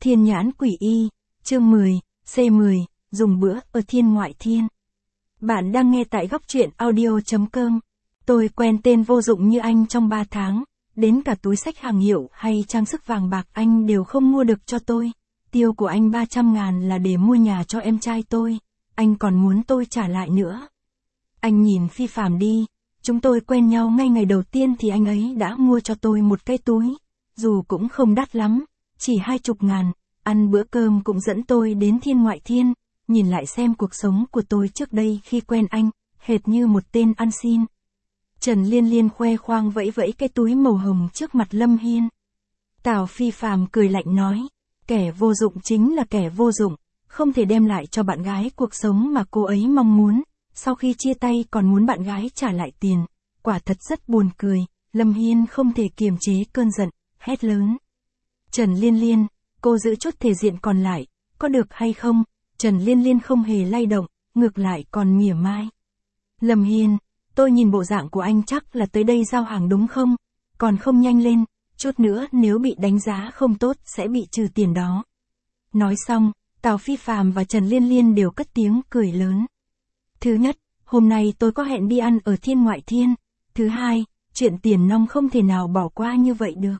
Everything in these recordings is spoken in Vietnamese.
Thiên nhãn quỷ y, chương 10, C10, dùng bữa ở thiên ngoại thiên. Bạn đang nghe tại góc truyện audio.com. Tôi quen tên vô dụng như anh trong 3 tháng, đến cả túi xách hàng hiệu hay trang sức vàng bạc anh đều không mua được cho tôi. Tiêu của anh 300.000 là để mua nhà cho em trai tôi, anh còn muốn tôi trả lại nữa. Anh nhìn phi phàm đi, chúng tôi quen nhau ngay ngày đầu tiên thì anh ấy đã mua cho tôi một cái túi, dù cũng không đắt lắm, chỉ 20.000, ăn bữa cơm cũng dẫn tôi đến thiên ngoại thiên, nhìn lại xem cuộc sống của tôi trước đây khi quen anh, hệt như một tên ăn xin. Trần Liên Liên khoe khoang vẫy vẫy cái túi màu hồng trước mặt Lâm Hiên. Tào Phi Phàm cười lạnh nói, kẻ vô dụng chính là kẻ vô dụng, không thể đem lại cho bạn gái cuộc sống mà cô ấy mong muốn, sau khi chia tay còn muốn bạn gái trả lại tiền, quả thật rất buồn cười. Lâm Hiên không thể kiềm chế cơn giận, hét lớn. Trần Liên Liên, cô giữ chút thể diện còn lại, có được hay không? Trần Liên Liên không hề lay động, ngược lại còn mỉa mai. Lâm Hiên, tôi nhìn bộ dạng của anh chắc là tới đây giao hàng đúng không? Còn không nhanh lên, chút nữa nếu bị đánh giá không tốt sẽ bị trừ tiền đó. Nói xong, Tào Phi Phàm và Trần Liên Liên đều cất tiếng cười lớn. Thứ nhất, hôm nay tôi có hẹn đi ăn ở thiên ngoại thiên. Thứ hai, chuyện tiền nong không thể nào bỏ qua như vậy được.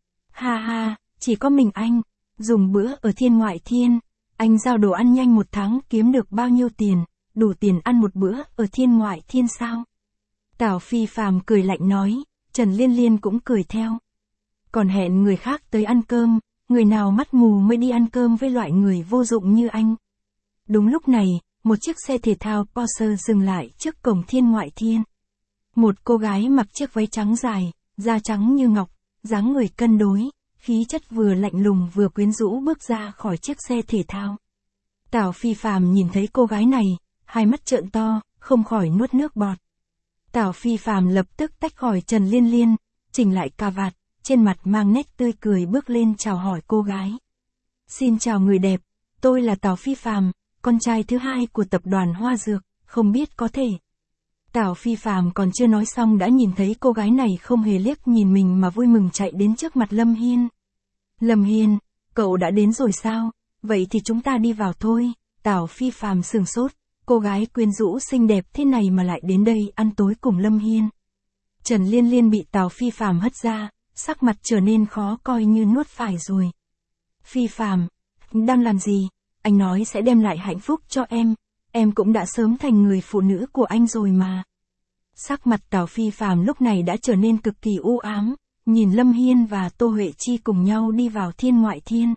Ha ha, chỉ có mình anh, dùng bữa ở thiên ngoại thiên, anh giao đồ ăn nhanh 1 tháng kiếm được bao nhiêu tiền, đủ tiền ăn một bữa ở thiên ngoại thiên sao? Tào Phi Phàm cười lạnh nói, Trần Liên Liên cũng cười theo. Còn hẹn người khác tới ăn cơm, người nào mắt mù mới đi ăn cơm với loại người vô dụng như anh. Đúng lúc này, một chiếc xe thể thao Porsche dừng lại trước cổng thiên ngoại thiên. Một cô gái mặc chiếc váy trắng dài, da trắng như ngọc, dáng người cân đối, khí chất vừa lạnh lùng vừa quyến rũ bước ra khỏi chiếc xe thể thao. Tào Phi Phàm nhìn thấy cô gái này, hai mắt trợn to, không khỏi nuốt nước bọt. Tào Phi Phàm lập tức tách khỏi Trần Liên Liên, chỉnh lại cà vạt, trên mặt mang nét tươi cười bước lên chào hỏi cô gái. Xin chào người đẹp, tôi là Tào Phi Phàm, con trai thứ hai của tập đoàn Hoa Dược, không biết có thể. Tào Phi Phàm còn chưa nói xong đã nhìn thấy cô gái này không hề liếc nhìn mình mà vui mừng chạy đến trước mặt Lâm Hiên. Lâm Hiên, cậu đã đến rồi sao? Vậy thì chúng ta đi vào thôi. Tào Phi Phàm sửng sốt, cô gái quyến rũ xinh đẹp thế này mà lại đến đây ăn tối cùng Lâm Hiên. Trần Liên Liên bị Tào Phi Phàm hất ra, sắc mặt trở nên khó coi như nuốt phải rồi. Phi Phàm, đang làm gì? Anh nói sẽ đem lại hạnh phúc cho em cũng đã sớm thành người phụ nữ của anh rồi mà. Sắc mặt Tào Phi Phàm lúc này đã trở nên cực kỳ u ám, nhìn Lâm Hiên và Tô Huệ Chi cùng nhau đi vào thiên ngoại thiên.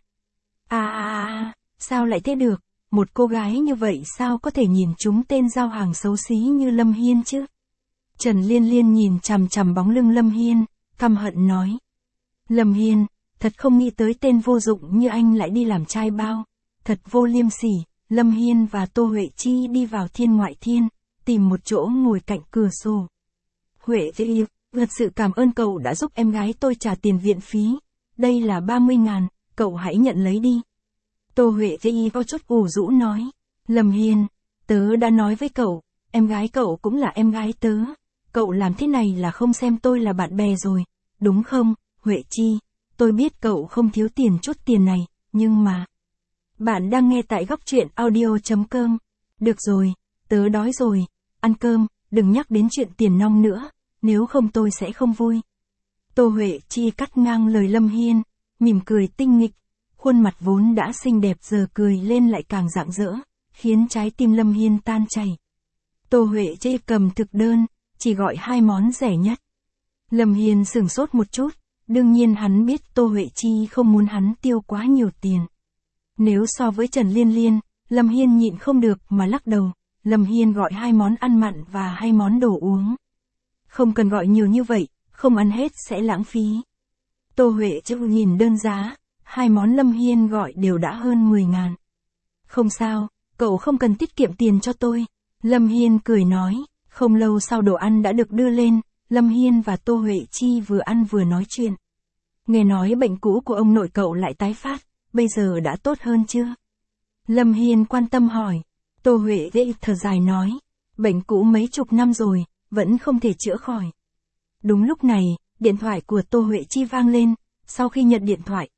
Sao lại thế được, một cô gái như vậy sao có thể nhìn trúng tên giao hàng xấu xí như Lâm Hiên chứ? Trần Liên Liên nhìn chằm chằm bóng lưng Lâm Hiên, căm hận nói. Lâm Hiên, thật không nghĩ tới tên vô dụng như anh lại đi làm trai bao, thật vô liêm sỉ. Lâm Hiên và Tô Huệ Chi đi vào thiên ngoại thiên, tìm một chỗ ngồi cạnh cửa sổ. Huệ Chi, thật sự cảm ơn cậu đã giúp em gái tôi trả tiền viện phí. Đây là 30.000, cậu hãy nhận lấy đi. Tô Huệ Chi có chút ủ rũ nói. Lâm Hiên, tớ đã nói với cậu, em gái cậu cũng là em gái tớ. Cậu làm thế này là không xem tôi là bạn bè rồi, đúng không, Huệ Chi? Tôi biết cậu không thiếu tiền chút tiền này, nhưng mà... Bạn đang nghe tại góc truyện audio.com. Được rồi, tớ đói rồi, ăn cơm, đừng nhắc đến chuyện tiền nong nữa, nếu không tôi sẽ không vui. Tô Huệ Chi cắt ngang lời Lâm Hiên, mỉm cười tinh nghịch, khuôn mặt vốn đã xinh đẹp giờ cười lên lại càng rạng rỡ, khiến trái tim Lâm Hiên tan chảy. Tô Huệ Chi cầm thực đơn, chỉ gọi 2 món rẻ nhất. Lâm Hiên sửng sốt một chút, đương nhiên hắn biết Tô Huệ Chi không muốn hắn tiêu quá nhiều tiền. Nếu so với Trần Liên Liên, Lâm Hiên nhịn không được mà lắc đầu. Lâm Hiên gọi 2 món ăn mặn và 2 món đồ uống. Không cần gọi nhiều như vậy, không ăn hết sẽ lãng phí. Tô Huệ Chi nhìn đơn giá, 2 món Lâm Hiên gọi đều đã hơn 10.000. Không sao, cậu không cần tiết kiệm tiền cho tôi. Lâm Hiên cười nói, không lâu sau đồ ăn đã được đưa lên, Lâm Hiên và Tô Huệ Chi vừa ăn vừa nói chuyện. Nghe nói bệnh cũ của ông nội cậu lại tái phát. Bây giờ đã tốt hơn chưa? Lâm Hiên quan tâm hỏi. Tô Huệ Chi thở dài nói. Bệnh cũ mấy chục năm rồi, vẫn không thể chữa khỏi. Đúng lúc này, điện thoại của Tô Huệ Chi vang lên. Sau khi nhận điện thoại,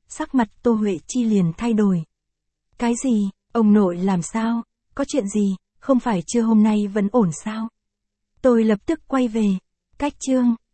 sắc mặt Tô Huệ Chi liền thay đổi. Cái gì, ông nội làm sao, có chuyện gì, không phải trưa hôm nay vẫn ổn sao? Tôi lập tức quay về, cách Trương,